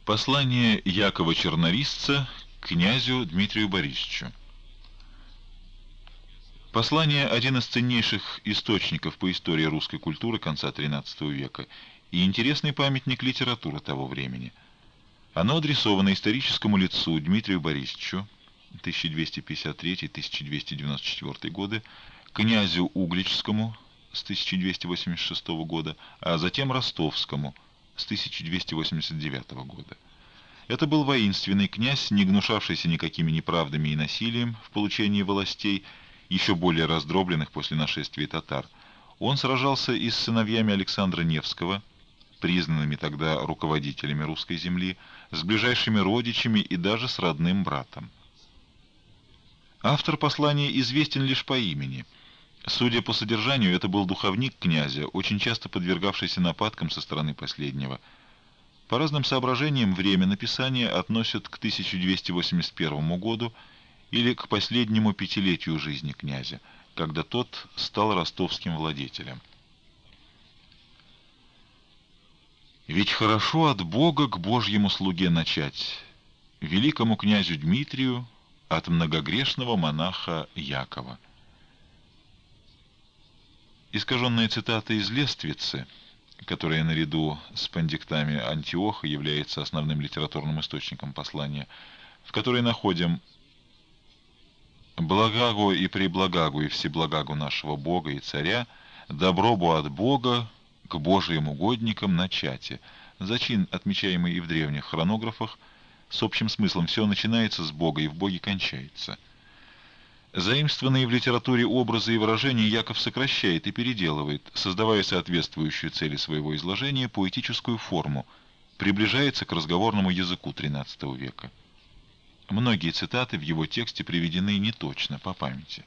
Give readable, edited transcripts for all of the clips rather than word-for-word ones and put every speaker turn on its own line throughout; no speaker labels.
Послание Якова Чернорисца к князю Дмитрию Борисовичу. Послание – один из ценнейших источников по истории русской культуры конца XIII века и интересный памятник литературы того времени. Оно адресовано историческому лицу Дмитрию Борисовичу 1253-1294 годы, князю Угличскому с 1286 года, а затем Ростовскому с 1289 года. Это был воинственный князь, не гнушавшийся никакими неправдами и насилием в получении властей, еще более раздробленных после нашествия татар. Он сражался и с сыновьями Александра Невского, признанными тогда руководителями русской земли, с ближайшими родичами и даже с родным братом. Автор послания известен лишь по имени. Судя по содержанию, это был духовник князя, очень часто подвергавшийся нападкам со стороны последнего. По разным соображениям время написания относят к 1281 году или к последнему пятилетию жизни князя, когда тот стал ростовским владетелем. «Ведь хорошо от Бога к Божьему слуге начать, великому князю Дмитрию от многогрешного монаха Якова». Искаженная цитата из Лествицы, которая наряду с пандиктами Антиоха является основным литературным источником послания, в которой находим «Благаго и преблагаго и всеблагаго нашего Бога и Царя, добробу от Бога к Божиим угодникам начате». Зачин, отмечаемый и в древних хронографах, с общим смыслом «все начинается с Бога и в Боге кончается». Заимствованные в литературе образы и выражения Яков сокращает и переделывает, создавая соответствующую цели своего изложения поэтическую форму, приближается к разговорному языку XIII века. Многие цитаты в его тексте приведены неточно, по памяти.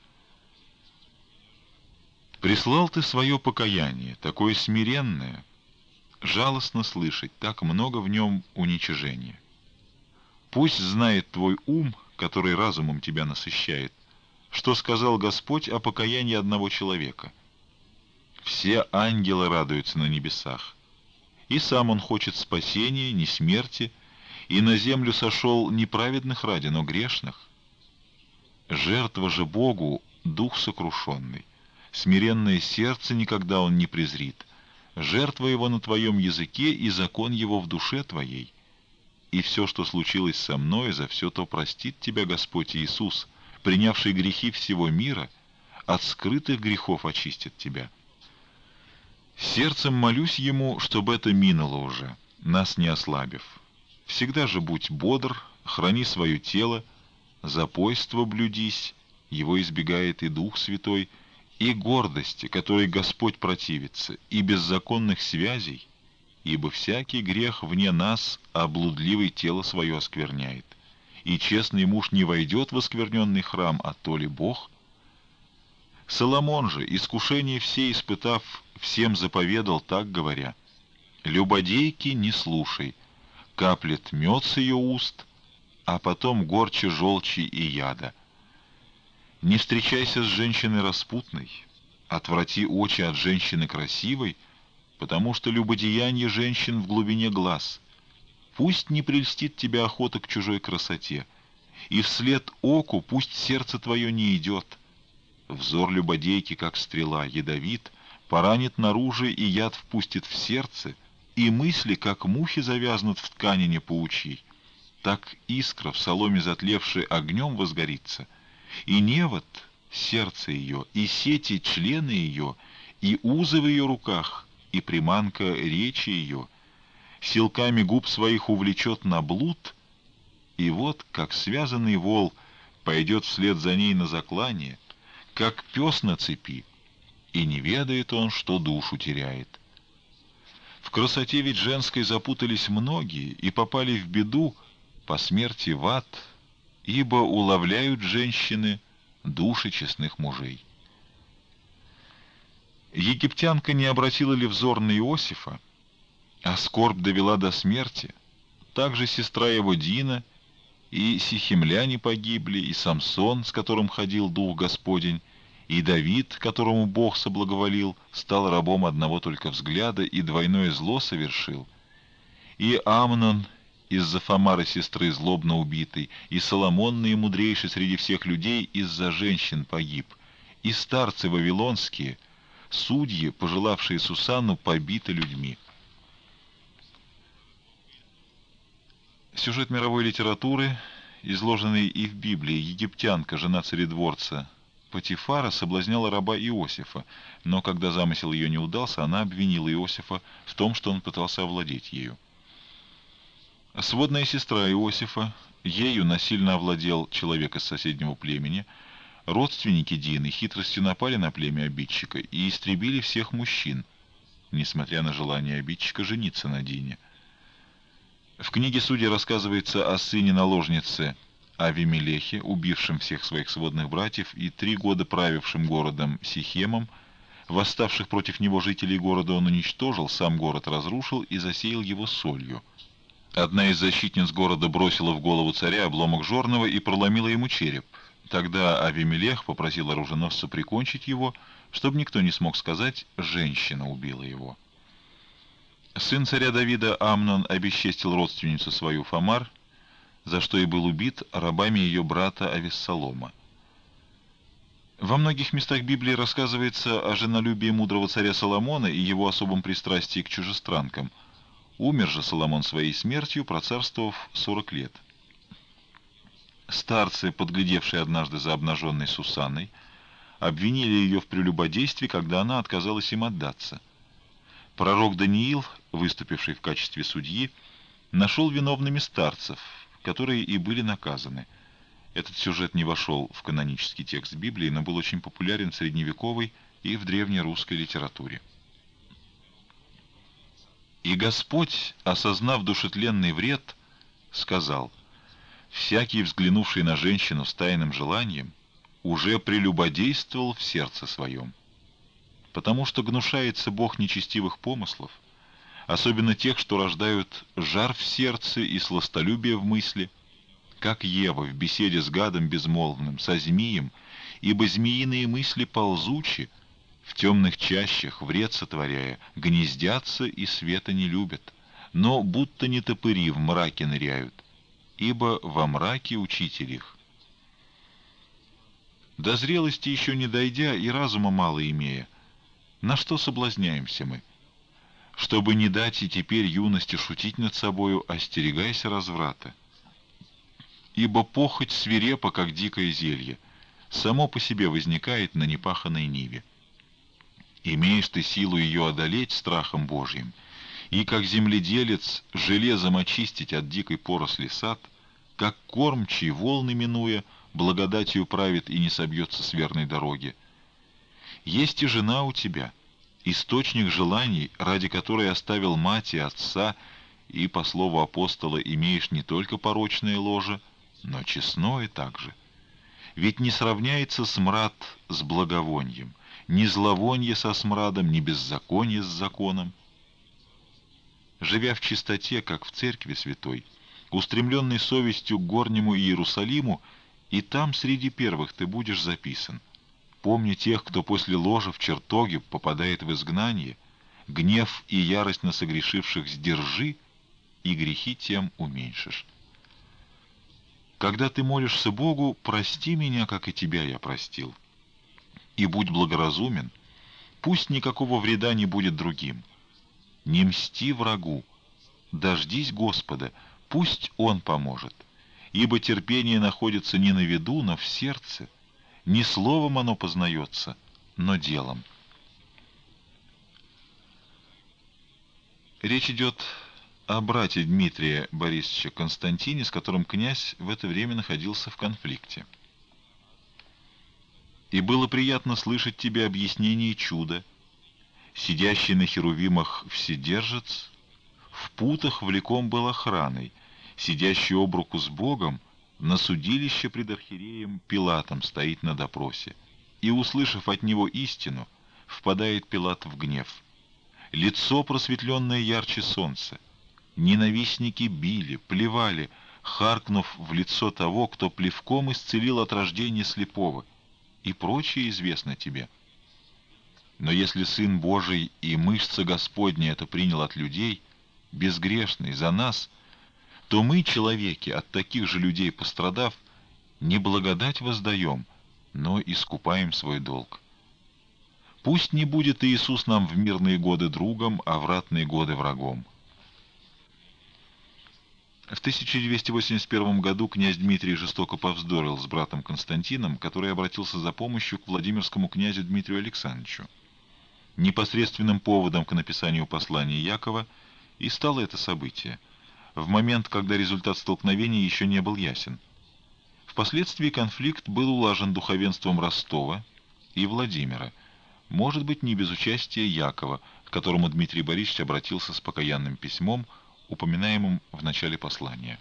«Прислал ты свое покаяние, такое смиренное, жалостно слышать, так много в нем уничижения. Пусть знает твой ум, который разумом тебя насыщает, что сказал Господь о покаянии одного человека. Все ангелы радуются на небесах, и сам он хочет спасения, не смерти, и на землю сошел не праведных ради, но грешных. Жертва же Богу — дух сокрушенный, смиренное сердце никогда он не презрит, жертва его на твоем языке и закон его в душе твоей. И все, что случилось со мной, за все то простит тебя Господь Иисус, принявший грехи всего мира, от скрытых грехов очистит тебя. Сердцем молюсь Ему, чтобы это минуло уже, нас не ослабив. Всегда же будь бодр, храни свое тело, запойство блюдись, его избегает и Дух Святой, и гордости, которой Господь противится, и беззаконных связей, ибо всякий грех вне нас, а блудливый тело свое оскверняет. И честный муж не войдет в оскверненный храм, а то ли Бог. Соломон же, искушение все испытав, всем заповедал, так говоря: «Любодейки не слушай, каплет мед с ее уст, а потом горче желчи и яда. Не встречайся с женщиной распутной, отврати очи от женщины красивой, потому что любодеяние женщин в глубине глаз. Пусть не прельстит тебя охота к чужой красоте, и вслед оку пусть сердце твое не идет. Взор любодейки, как стрела, ядовит, поранит наружу и яд впустит в сердце, и мысли, как мухи, завязнут в тканине паучьей. Так искра в соломе затлевшей огнем возгорится, и невод — сердце ее, и сети — члены ее, и узы в ее руках, и приманка речи ее, силками губ своих увлечет на блуд, и вот, как связанный вол пойдет вслед за ней на заклание, как пес на цепи, и не ведает он, что душу теряет. В красоте ведь женской запутались многие и попали в беду, по смерти в ад, ибо уловляют женщины души честных мужей». Египтянка не обратила ли взор на Иосифа, а скорбь довела до смерти? Также сестра его Дина, и сихемляне погибли, и Самсон, с которым ходил Дух Господень, и Давид, которому Бог соблаговолил, стал рабом одного только взгляда и двойное зло совершил, и Амнон, из-за Фомары сестры злобно убитой, и Соломон наимудрейший среди всех людей из-за женщин погиб, и старцы вавилонские, судьи, пожелавшие Сусанну, побиты людьми». Сюжет мировой литературы, изложенный и в Библии. Египтянка, жена царедворца Патифара, соблазняла раба Иосифа, но когда замысел ее не удался, она обвинила Иосифа в том, что он пытался овладеть ею. Сводная сестра Иосифа, ею насильно овладел человек из соседнего племени. Родственники Дины хитростью напали на племя обидчика и истребили всех мужчин, несмотря на желание обидчика жениться на Дине. В книге «Судьи» рассказывается о сыне наложницы Авимелехе, убившем всех своих сводных братьев и 3 года правившим городом Сихемом. Восставших против него жителей города он уничтожил, сам город разрушил и засеял его солью. Одна из защитниц города бросила в голову царя обломок жорного и проломила ему череп. Тогда Авимелех попросил оруженосца прикончить его, чтобы никто не смог сказать «женщина убила его». Сын царя Давида Амнон обесчестил родственницу свою Фомар, за что и был убит рабами ее брата Авессалома. Во многих местах Библии рассказывается о женолюбии мудрого царя Соломона и его особом пристрастии к чужестранкам. Умер же Соломон своей смертью, процарствовав 40 лет. Старцы, подглядевшие однажды за обнаженной Сусанной, обвинили ее в прелюбодействе, когда она отказалась им отдаться. Пророк Даниил, выступивший в качестве судьи, нашел виновными старцев, которые и были наказаны. Этот сюжет не вошел в канонический текст Библии, но был очень популярен в средневековой и в древнерусской литературе. «И Господь, осознав душетленный вред, сказал: всякий, взглянувший на женщину с тайным желанием, уже прелюбодействовал в сердце своем. Потому что гнушается Бог нечестивых помыслов, особенно тех, что рождают жар в сердце и сластолюбие в мысли, как Ева в беседе с гадом безмолвным, со змеем, ибо змеиные мысли ползучи, в темных чащах, вред сотворяя, гнездятся и света не любят, но будто нетопыри в мраке ныряют, ибо во мраке учитель их. До зрелости еще не дойдя и разума мало имея, на что соблазняемся мы? Чтобы не дать и теперь юности шутить над собою, остерегайся разврата. Ибо похоть свирепа, как дикое зелье, само по себе возникает на непаханной ниве. Имеешь ты силу ее одолеть страхом Божьим, и как земледелец железом очистить от дикой поросли сад, как кормчий, волны минуя, благодатью правит и не собьется с верной дороги. Есть и жена у тебя, источник желаний, ради которой оставил мать и отца, и, по слову апостола, имеешь не только порочное ложе, но честное также. Ведь не сравняется смрад с благовонием, ни зловонье со смрадом, ни беззаконие с законом. Живя в чистоте, как в церкви святой, устремленный совестью к горнему Иерусалиму, и там среди первых ты будешь записан. Помни тех, кто после ложа в чертоге попадает в изгнание, гнев и ярость на согрешивших сдержи, и грехи тем уменьшишь. Когда ты молишься Богу, прости меня, как и тебя я простил. И будь благоразумен, пусть никакого вреда не будет другим. Не мсти врагу, дождись Господа, пусть Он поможет, ибо терпение находится не на виду, но в сердце. Не словом оно познается, но делом. Речь идет о брате Дмитрия Борисовича Константине, с которым князь в это время находился в конфликте. «И было приятно слышать тебе объяснение чуда. Сидящий на херувимах вседержец в путах влеком был охраной, сидящий об руку с Богом на судилище пред архиереем Пилатом стоит на допросе, и, услышав от него истину, впадает Пилат в гнев. Лицо просветленное ярче солнца. Ненавистники били, плевали, харкнув в лицо того, кто плевком исцелил от рождения слепого, и прочее известно тебе. Но если Сын Божий и мышца Господня это принял от людей, безгрешный, за нас, то мы, человеки, от таких же людей пострадав, не благодать воздаем, но искупаем свой долг. Пусть не будет Иисус нам в мирные годы другом, а в ратные годы врагом. В 1281 году князь Дмитрий жестоко повздорил с братом Константином, который обратился за помощью к владимирскому князю Дмитрию Александровичу. Непосредственным поводом к написанию послания Якова и стало это событие, в момент, когда результат столкновения еще не был ясен. Впоследствии конфликт был улажен духовенством Ростова и Владимира, может быть, не без участия Якова, к которому Дмитрий Борисович обратился с покаянным письмом, упоминаемым в начале послания.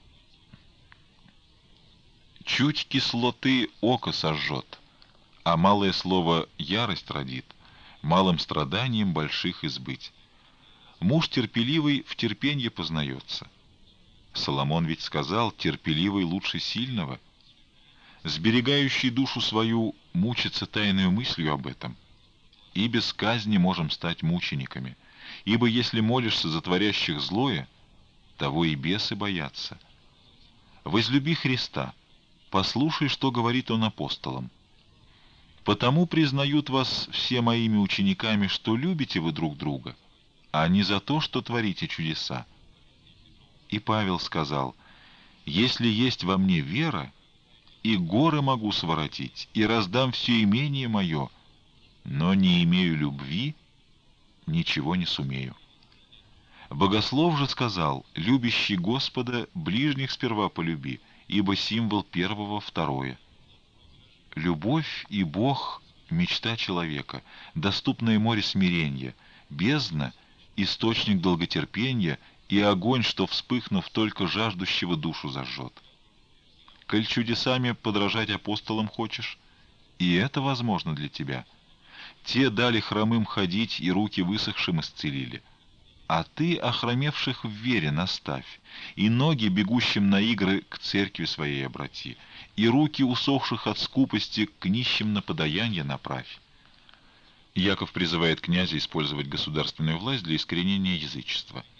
«Чуть кислоты око сожжет, а малое слово ярость родит, малым страданием больших избыть. Муж терпеливый в терпенье познается». Соломон ведь сказал: «Терпеливый лучше сильного». Сберегающий душу свою мучится тайною мыслью об этом. И без казни можем стать мучениками, ибо если молишься за творящих злое, того и бесы боятся. Возлюби Христа, послушай, что говорит Он апостолам. Потому признают вас все моими учениками, что любите вы друг друга, а не за то, что творите чудеса. И Павел сказал: «Если есть во мне вера, и горы могу своротить, и раздам все имение мое, но не имею любви, ничего не сумею». Богослов же сказал: «Любящий Господа ближних сперва полюби, ибо символ первого второе». Любовь и Бог — мечта человека, доступное море смирения, бездна — источник долготерпения и огонь, что, вспыхнув, только жаждущего душу зажжет. Коль чудесами подражать апостолам хочешь, и это возможно для тебя. Те дали хромым ходить и руки высохшим исцелили. А ты охромевших в вере наставь, и ноги, бегущим на игры, к церкви своей обрати, и руки усохших от скупости к нищим на подаяние направь. Яков призывает князя использовать государственную власть для искоренения язычества.